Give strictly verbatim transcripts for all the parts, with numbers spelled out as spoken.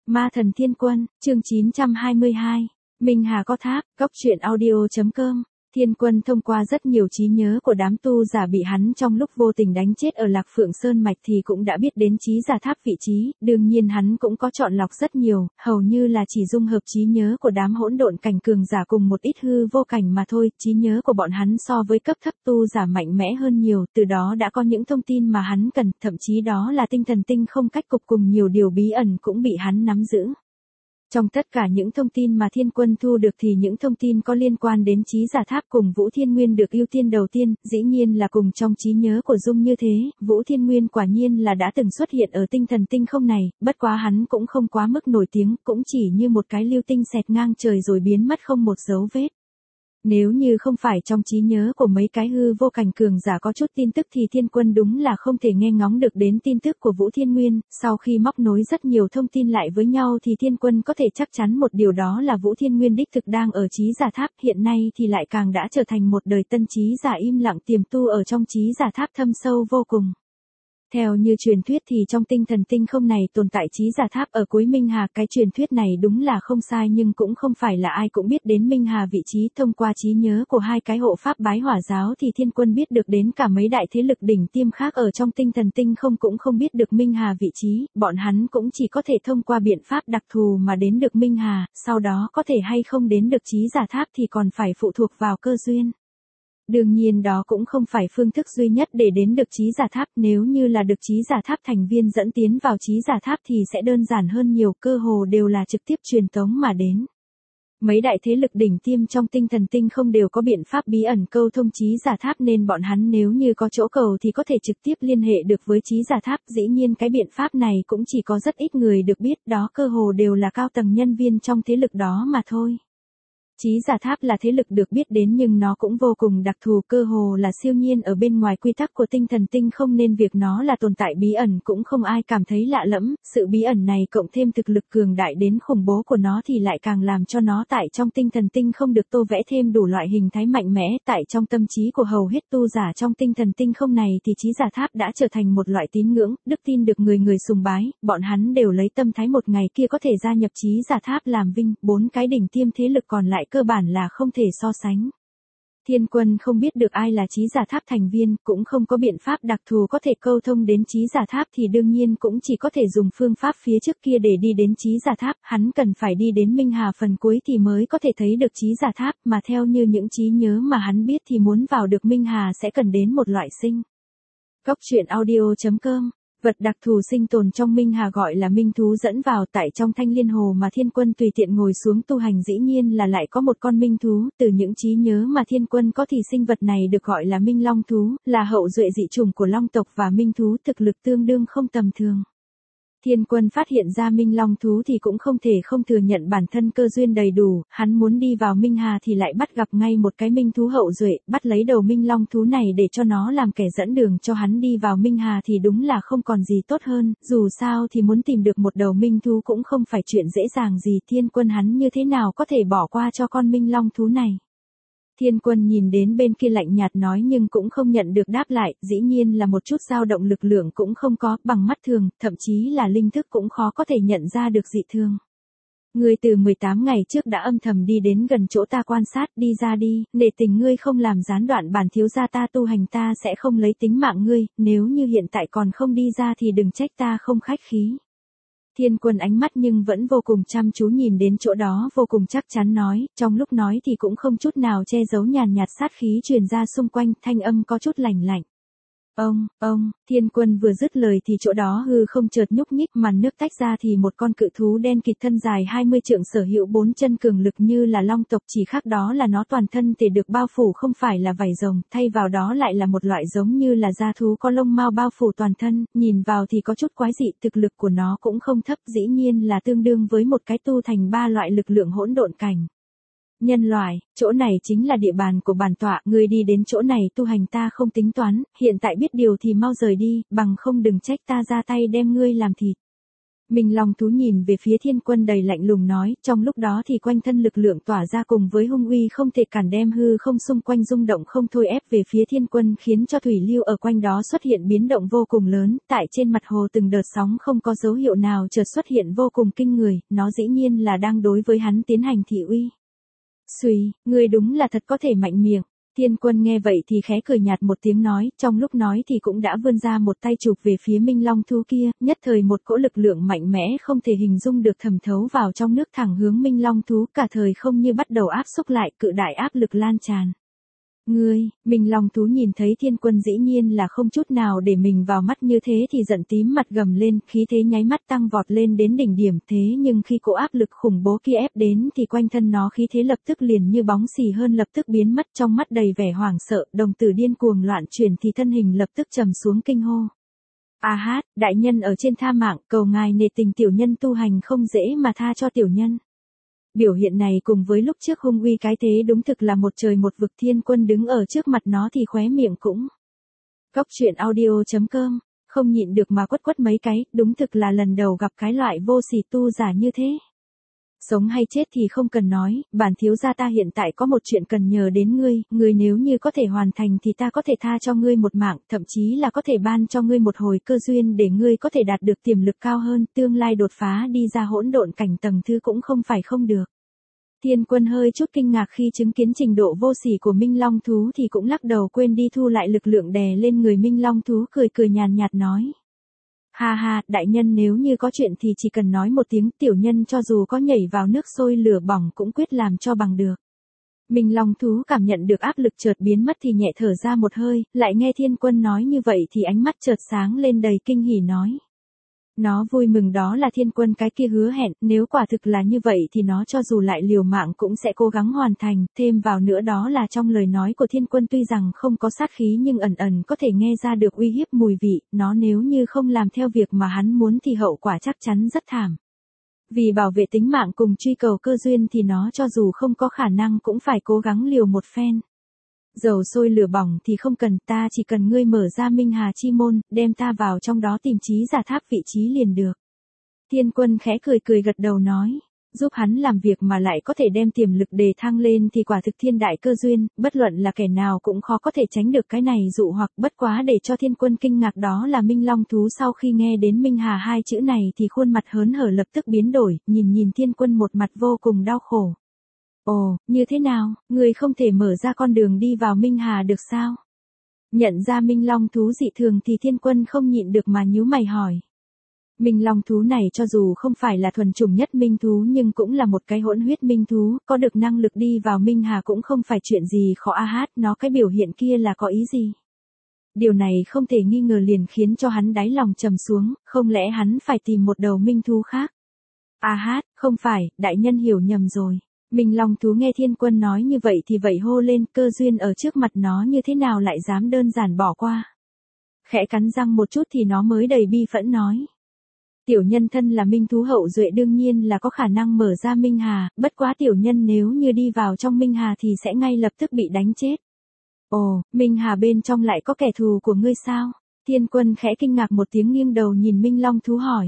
Ma thần thiên quân, chương chín trăm hai mươi hai. Minh Hà có tháp, góc truyện audio.com. Thiên quân thông qua rất nhiều trí nhớ của đám tu giả bị hắn trong lúc vô tình đánh chết ở Lạc Phượng Sơn Mạch thì cũng đã biết đến trí giả tháp vị trí, đương nhiên hắn cũng có chọn lọc rất nhiều, hầu như là chỉ dung hợp trí nhớ của đám hỗn độn cảnh cường giả cùng một ít hư vô cảnh mà thôi, trí nhớ của bọn hắn so với cấp thấp tu giả mạnh mẽ hơn nhiều, từ đó đã có những thông tin mà hắn cần, thậm chí đó là tinh thần tinh không cách cục cùng nhiều điều bí ẩn cũng bị hắn nắm giữ. Trong tất cả những thông tin mà thiên quân thu được thì những thông tin có liên quan đến trí giả tháp cùng Vũ Thiên Nguyên được ưu tiên đầu tiên, dĩ nhiên là cùng trong trí nhớ của Dung như thế, Vũ Thiên Nguyên quả nhiên là đã từng xuất hiện ở tinh thần tinh không này, bất quá hắn cũng không quá mức nổi tiếng, cũng chỉ như một cái lưu tinh xẹt ngang trời rồi biến mất không một dấu vết. Nếu như không phải trong trí nhớ của mấy cái hư vô cảnh cường giả có chút tin tức thì thiên quân đúng là không thể nghe ngóng được đến tin tức của Vũ Thiên Nguyên, sau khi móc nối rất nhiều thông tin lại với nhau thì thiên quân có thể chắc chắn một điều đó là Vũ Thiên Nguyên đích thực đang ở trí giả tháp, hiện nay thì lại càng đã trở thành một đời tân trí giả im lặng tiềm tu ở trong trí giả tháp thâm sâu vô cùng. Theo như truyền thuyết thì trong tinh thần tinh không này tồn tại trí giả tháp ở cuối Minh Hà, cái truyền thuyết này đúng là không sai nhưng cũng không phải là ai cũng biết đến Minh Hà vị trí, thông qua trí nhớ của hai cái hộ pháp bái hỏa giáo thì thiên quân biết được đến cả mấy đại thế lực đỉnh tiêm khác ở trong tinh thần tinh không cũng không biết được Minh Hà vị trí, bọn hắn cũng chỉ có thể thông qua biện pháp đặc thù mà đến được Minh Hà, sau đó có thể hay không đến được trí giả tháp thì còn phải phụ thuộc vào cơ duyên. Đương nhiên đó cũng không phải phương thức duy nhất để đến được trí giả tháp, nếu như là được trí giả tháp thành viên dẫn tiến vào trí giả tháp thì sẽ đơn giản hơn nhiều, cơ hồ đều là trực tiếp truyền tống mà đến. Mấy đại thế lực đỉnh tiêm trong tinh thần tinh không đều có biện pháp bí ẩn câu thông trí giả tháp nên bọn hắn nếu như có chỗ cầu thì có thể trực tiếp liên hệ được với trí giả tháp, dĩ nhiên cái biện pháp này cũng chỉ có rất ít người được biết, đó cơ hồ đều là cao tầng nhân viên trong thế lực đó mà thôi. Trí giả tháp là thế lực được biết đến nhưng nó cũng vô cùng đặc thù, cơ hồ là siêu nhiên ở bên ngoài quy tắc của tinh thần tinh không nên việc nó là tồn tại bí ẩn cũng không ai cảm thấy lạ lẫm, sự bí ẩn này cộng thêm thực lực cường đại đến khủng bố của nó thì lại càng làm cho nó tại trong tinh thần tinh không được tô vẽ thêm đủ loại hình thái mạnh mẽ, tại trong tâm trí của hầu hết tu giả trong tinh thần tinh không này thì trí giả tháp đã trở thành một loại tín ngưỡng, đức tin được người người sùng bái, bọn hắn đều lấy tâm thái một ngày kia có thể gia nhập trí giả tháp làm vinh, bốn cái đỉnh tiêm thế lực còn lại cơ bản là không thể so sánh. Thiên quân không biết được ai là trí giả tháp thành viên, cũng không có biện pháp đặc thù có thể câu thông đến trí giả tháp thì đương nhiên cũng chỉ có thể dùng phương pháp phía trước kia để đi đến trí giả tháp, hắn cần phải đi đến Minh Hà phần cuối thì mới có thể thấy được trí giả tháp, mà theo như những trí nhớ mà hắn biết thì muốn vào được Minh Hà sẽ cần đến một loại sinh. Góc truyện audio.com. Vật đặc thù sinh tồn trong Minh Hà gọi là minh thú dẫn vào, tại trong Thanh Liên Hồ mà thiên quân tùy tiện ngồi xuống tu hành dĩ nhiên là lại có một con minh thú, từ những trí nhớ mà thiên quân có thì sinh vật này được gọi là minh long thú, là hậu duệ dị chủng của long tộc và minh thú thực lực tương đương không tầm thường. Thiên quân phát hiện ra minh long thú thì cũng không thể không thừa nhận bản thân cơ duyên đầy đủ, hắn muốn đi vào Minh Hà thì lại bắt gặp ngay một cái minh thú hậu duệ, bắt lấy đầu minh long thú này để cho nó làm kẻ dẫn đường cho hắn đi vào Minh Hà thì đúng là không còn gì tốt hơn, dù sao thì muốn tìm được một đầu minh thú cũng không phải chuyện dễ dàng gì, thiên quân hắn như thế nào có thể bỏ qua cho con minh long thú này. Thiên quân nhìn đến bên kia lạnh nhạt nói nhưng cũng không nhận được đáp lại, dĩ nhiên là một chút dao động lực lượng cũng không có, bằng mắt thường, thậm chí là linh thức cũng khó có thể nhận ra được dị thường. Ngươi từ mười tám ngày trước đã âm thầm đi đến gần chỗ ta quan sát, đi ra đi, nể tình ngươi không làm gián đoạn bản thiếu gia ta tu hành ta sẽ không lấy tính mạng ngươi, nếu như hiện tại còn không đi ra thì đừng trách ta không khách khí. Thiên quân ánh mắt nhưng vẫn vô cùng chăm chú nhìn đến chỗ đó vô cùng chắc chắn nói, trong lúc nói thì cũng không chút nào che giấu nhàn nhạt sát khí truyền ra xung quanh, thanh âm có chút lạnh lạnh. Ông, ông, thiên quân vừa dứt lời thì chỗ đó hư không chợt nhúc nhích, màn nước tách ra thì một con cự thú đen kịt thân dài hai mươi trượng sở hữu bốn chân cường lực như là long tộc, chỉ khác đó là nó toàn thân thể được bao phủ không phải là vảy rồng, thay vào đó lại là một loại giống như là da thú có lông mao bao phủ toàn thân, nhìn vào thì có chút quái dị, thực lực của nó cũng không thấp, dĩ nhiên là tương đương với một cái tu thành ba loại lực lượng hỗn độn cảnh. Nhân loại, chỗ này chính là địa bàn của bản tọa, ngươi đi đến chỗ này tu hành ta không tính toán, hiện tại biết điều thì mau rời đi, bằng không đừng trách ta ra tay đem ngươi làm thịt. Minh Long thú nhìn về phía Thiên Quân đầy lạnh lùng nói, trong lúc đó thì quanh thân lực lượng tỏa ra cùng với hung uy không thể cản đem hư không xung quanh rung động không thôi ép về phía Thiên Quân khiến cho thủy lưu ở quanh đó xuất hiện biến động vô cùng lớn, tại trên mặt hồ từng đợt sóng không có dấu hiệu nào chợt xuất hiện vô cùng kinh người, nó dĩ nhiên là đang đối với hắn tiến hành thị uy. Xùy, ngươi đúng là thật có thể mạnh miệng. Thiên Quân nghe vậy thì khẽ cười nhạt một tiếng nói, trong lúc nói thì cũng đã vươn ra một tay chụp về phía Minh Long thú kia, nhất thời một cỗ lực lượng mạnh mẽ không thể hình dung được thẩm thấu vào trong nước thẳng hướng Minh Long thú, cả thời không như bắt đầu áp xúc lại, cự đại áp lực lan tràn. Ngươi, Minh Long thú nhìn thấy Thiên Quân dĩ nhiên là không chút nào để mình vào mắt như thế thì giận tím mặt gầm lên, khí thế nháy mắt tăng vọt lên đến đỉnh điểm, thế nhưng khi cỗ áp lực khủng bố kia ép đến thì quanh thân nó khí thế lập tức liền như bóng xì hơn lập tức biến mất, trong mắt đầy vẻ hoảng sợ, đồng tử điên cuồng loạn chuyển thì thân hình lập tức trầm xuống kinh hô. A hát, đại nhân ở trên tha mạng, cầu ngài nể tình tiểu nhân tu hành không dễ mà tha cho tiểu nhân. Biểu hiện này cùng với lúc trước hung uy cái thế đúng thực là một trời một vực. Thiên Quân đứng ở trước mặt nó thì khóe miệng cũng. Cóc truyện audio chấm com, không nhịn được mà quất quất mấy cái, đúng thực là lần đầu gặp cái loại vô sỉ tu giả như thế. Sống hay chết thì không cần nói, bản thiếu gia ta hiện tại có một chuyện cần nhờ đến ngươi, ngươi nếu như có thể hoàn thành thì ta có thể tha cho ngươi một mạng, thậm chí là có thể ban cho ngươi một hồi cơ duyên để ngươi có thể đạt được tiềm lực cao hơn, tương lai đột phá đi ra hỗn độn cảnh tầng thứ cũng không phải không được. Thiên Quân hơi chút kinh ngạc khi chứng kiến trình độ vô sỉ của Minh Long thú thì cũng lắc đầu quên đi thu lại lực lượng đè lên người Minh Long thú, cười cười nhàn nhạt nói. Ha ha, đại nhân nếu như có chuyện thì chỉ cần nói một tiếng, tiểu nhân cho dù có nhảy vào nước sôi lửa bỏng cũng quyết làm cho bằng được. Minh Long thú cảm nhận được áp lực chợt biến mất thì nhẹ thở ra một hơi, lại nghe Thiên Quân nói như vậy thì ánh mắt chợt sáng lên đầy kinh hỉ nói. Nó vui mừng đó là Thiên Quân cái kia hứa hẹn, nếu quả thực là như vậy thì nó cho dù lại liều mạng cũng sẽ cố gắng hoàn thành, thêm vào nữa đó là trong lời nói của Thiên Quân tuy rằng không có sát khí nhưng ẩn ẩn có thể nghe ra được uy hiếp mùi vị, nó nếu như không làm theo việc mà hắn muốn thì hậu quả chắc chắn rất thảm. Vì bảo vệ tính mạng cùng truy cầu cơ duyên thì nó cho dù không có khả năng cũng phải cố gắng liều một phen. Dầu sôi lửa bỏng thì không cần, ta chỉ cần ngươi mở ra Minh Hà chi môn, đem ta vào trong đó tìm trí giả tháp vị trí liền được. Thiên Quân khẽ cười cười gật đầu nói, giúp hắn làm việc mà lại có thể đem tiềm lực đề thăng lên thì quả thực thiên đại cơ duyên, bất luận là kẻ nào cũng khó có thể tránh được cái này dụ hoặc. Bất quá để cho Thiên Quân kinh ngạc đó là Minh Long thú sau khi nghe đến Minh Hà hai chữ này thì khuôn mặt hớn hở lập tức biến đổi, nhìn nhìn Thiên Quân một mặt vô cùng đau khổ. Ồ, như thế nào, người không thể mở ra con đường đi vào Minh Hà được sao? Nhận ra Minh Long thú dị thường thì Thiên Quân không nhịn được mà nhíu mày hỏi. Minh Long thú này cho dù không phải là thuần chủng nhất minh thú nhưng cũng là một cái hỗn huyết minh thú, có được năng lực đi vào Minh Hà cũng không phải chuyện gì khó. A hát, nó cái biểu hiện kia là có ý gì? Điều này không thể nghi ngờ liền khiến cho hắn đáy lòng trầm xuống, không lẽ hắn phải tìm một đầu minh thú khác? A hát, không phải, đại nhân hiểu nhầm rồi. Minh Long thú nghe Thiên Quân nói như vậy thì vậy hô lên, cơ duyên ở trước mặt nó như thế nào lại dám đơn giản bỏ qua. Khẽ cắn răng một chút thì nó mới đầy bi phẫn nói. Tiểu nhân thân là minh thú hậu duệ đương nhiên là có khả năng mở ra Minh Hà, bất quá tiểu nhân nếu như đi vào trong Minh Hà thì sẽ ngay lập tức bị đánh chết. Ồ, Minh Hà bên trong lại có kẻ thù của ngươi sao? Thiên Quân khẽ kinh ngạc một tiếng nghiêng đầu nhìn Minh Long thú hỏi.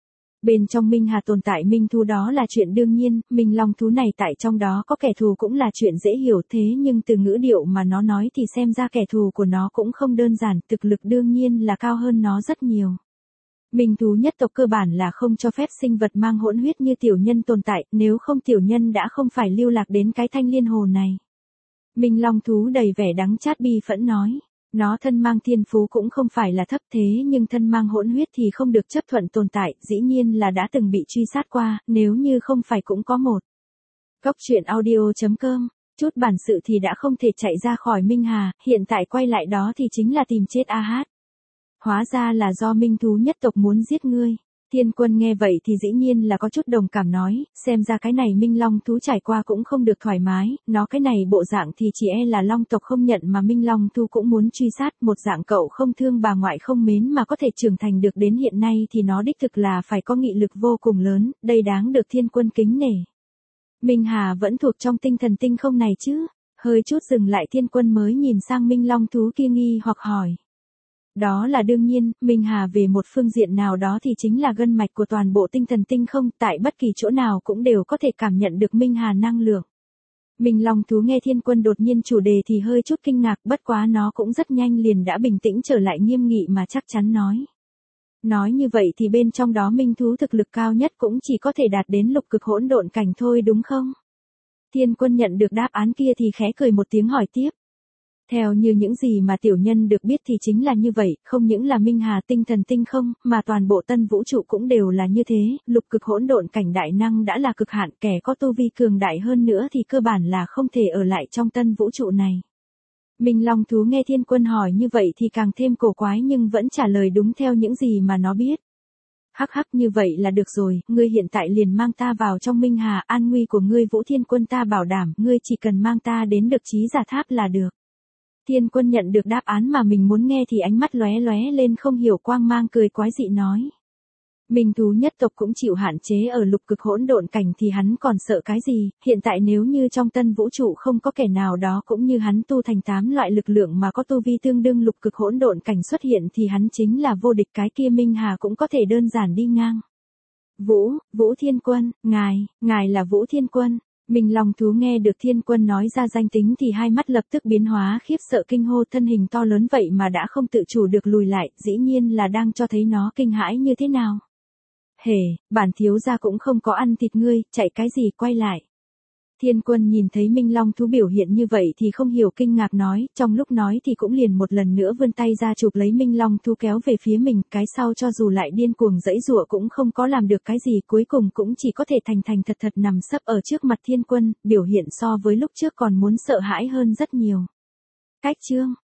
Bên trong Minh Hà tồn tại minh thú đó là chuyện đương nhiên, Minh Long thú này tại trong đó có kẻ thù cũng là chuyện dễ hiểu, thế nhưng từ ngữ điệu mà nó nói thì xem ra kẻ thù của nó cũng không đơn giản, thực lực đương nhiên là cao hơn nó rất nhiều. Minh thú nhất tộc cơ bản là không cho phép sinh vật mang hỗn huyết như tiểu nhân tồn tại, nếu không tiểu nhân đã không phải lưu lạc đến cái Thanh Liên Hồ này. Minh Long thú đầy vẻ đắng chát bi phẫn nói. Nó thân mang thiên phú cũng không phải là thấp thế nhưng thân mang hỗn huyết thì không được chấp thuận tồn tại, dĩ nhiên là đã từng bị truy sát qua, nếu như không phải cũng có một. Cóc truyện audio chấm com, chút bản sự thì đã không thể chạy ra khỏi Minh Hà, hiện tại quay lại đó thì chính là tìm chết A hát. Hóa ra là do minh thú nhất tộc muốn giết ngươi. Thiên Quân nghe vậy thì dĩ nhiên là có chút đồng cảm nói, xem ra cái này Minh Long thú trải qua cũng không được thoải mái, nó cái này bộ dạng thì chỉ e là Long tộc không nhận mà Minh Long thú cũng muốn truy sát, một dạng cậu không thương bà ngoại không mến mà có thể trưởng thành được đến hiện nay thì nó đích thực là phải có nghị lực vô cùng lớn, đây đáng được Thiên Quân kính nể. Minh Hà vẫn thuộc trong tinh thần tinh không này chứ? Hơi chút dừng lại Thiên Quân mới nhìn sang Minh Long thú kia nghi hoặc hỏi. Đó là đương nhiên, Minh Hà về một phương diện nào đó thì chính là gân mạch của toàn bộ tinh thần tinh không, tại bất kỳ chỗ nào cũng đều có thể cảm nhận được Minh Hà năng lượng. Minh Long thú nghe Thiên Quân đột nhiên chủ đề thì hơi chút kinh ngạc, bất quá nó cũng rất nhanh liền đã bình tĩnh trở lại, nghiêm nghị mà chắc chắn nói. Nói như vậy thì bên trong đó minh thú thực lực cao nhất cũng chỉ có thể đạt đến lục cực hỗn độn cảnh thôi đúng không? Thiên Quân nhận được đáp án kia thì khẽ cười một tiếng hỏi tiếp. Theo như những gì mà tiểu nhân được biết thì chính là như vậy, không những là Minh Hà tinh thần tinh không, mà toàn bộ tân vũ trụ cũng đều là như thế, lục cực hỗn độn cảnh đại năng đã là cực hạn, kẻ có tu vi cường đại hơn nữa thì cơ bản là không thể ở lại trong tân vũ trụ này. Minh Long thú nghe Thiên Quân hỏi như vậy thì càng thêm cổ quái nhưng vẫn trả lời đúng theo những gì mà nó biết. Hắc hắc, như vậy là được rồi, ngươi hiện tại liền mang ta vào trong Minh Hà, an nguy của ngươi Vũ Thiên Quân ta bảo đảm, ngươi chỉ cần mang ta đến được Chí Giả Tháp là được. Thiên Quân nhận được đáp án mà mình muốn nghe thì ánh mắt lóe lóe lên không hiểu quang mang, cười quái dị nói. Minh thú nhất tộc cũng chịu hạn chế ở lục cực hỗn độn cảnh thì hắn còn sợ cái gì, hiện tại nếu như trong tân vũ trụ không có kẻ nào đó cũng như hắn tu thành tám loại lực lượng mà có tu vi tương đương lục cực hỗn độn cảnh xuất hiện thì hắn chính là vô địch, cái kia Minh Hà cũng có thể đơn giản đi ngang. Vũ, Vũ Thiên Quân, ngài, ngài là Vũ Thiên Quân. Minh Long thú nghe được Thiên Quân nói ra danh tính thì hai mắt lập tức biến hóa, khiếp sợ kinh hô, thân hình to lớn vậy mà đã không tự chủ được lùi lại, dĩ nhiên là đang cho thấy nó kinh hãi như thế nào. Hề, bản thiếu gia cũng không có ăn thịt ngươi, chạy cái gì, quay lại. Thiên Quân nhìn thấy Minh Long thú biểu hiện như vậy thì không hiểu, kinh ngạc nói, trong lúc nói thì cũng liền một lần nữa vươn tay ra chụp lấy Minh Long thú kéo về phía mình, cái sau cho dù lại điên cuồng giãy giụa cũng không có làm được cái gì, cuối cùng cũng chỉ có thể thành thành thật thật nằm sấp ở trước mặt Thiên Quân, biểu hiện so với lúc trước còn muốn sợ hãi hơn rất nhiều. Cách chương